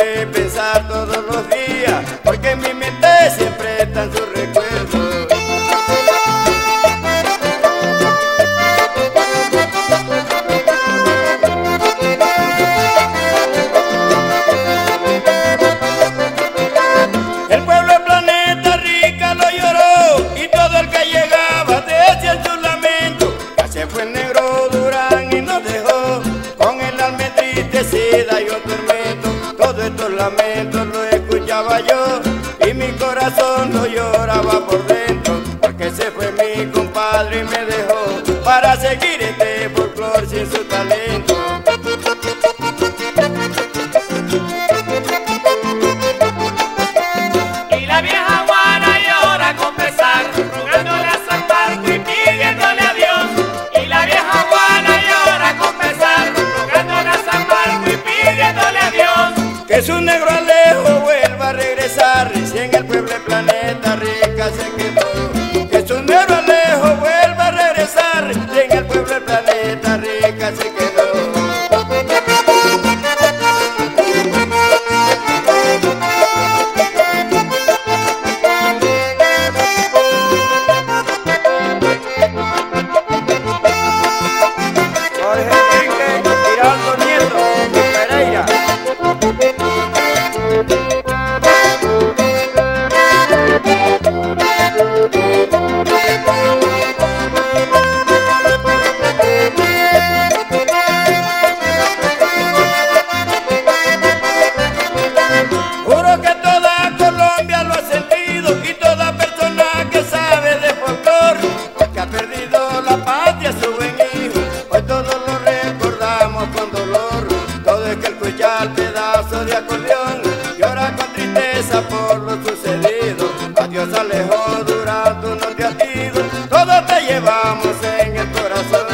que pensar todos los días, porque en mi mente siempre están sus recuerdos. El pueblo del planeta rica lo lloró, y todo el que llegaba decía su lamento, que se fue el negro Durán y nos dejó con el alma entristecida y un tormento. Todos estos lamentos los escuchaba yo y mi corazón lo lloraba por dentro, porque se fue mi compadre y me dejó para seguir este folclor sin su talento. Y la vieja Juana llora con pesar, rogándole a San Marco y pidiéndole a Dios. Y la vieja Juana llora con pesar, rogándole a San Marco y pidiéndole a Dios. Que su negro Alejo vuelva a regresar, si en el pueblo del planeta rica se quedó. Que su negro Alejo vuelva a regresar, si en el pueblo del planeta rica se quedó. Jorge Enrique Giraldo Nieto Pereira. Juro que toda Colombia lo ha sentido y toda persona que sabe de folclor, que ha perdido la patria su buen hijo, hoy todos lo recordamos con dolor. Todo el que escucha el pedazo de acordeón llora con tristeza por lo sucedido. Adiós Alejo Durán, tú no te has ido, todos te llevamos en el corazón.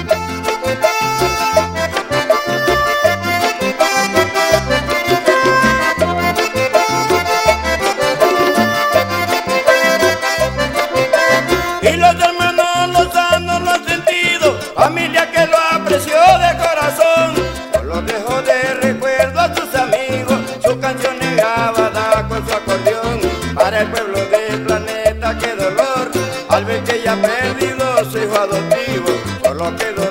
Y los hermanos Lozano lo han sentido, familia que lo apreció de corazón. Solo dejó de recuerdo a sus amigos, su canción grabada con su acordeón. Para el pueblo del planeta qué dolor, al ver que ella ha perdido su hijo adoptivo, solo quedó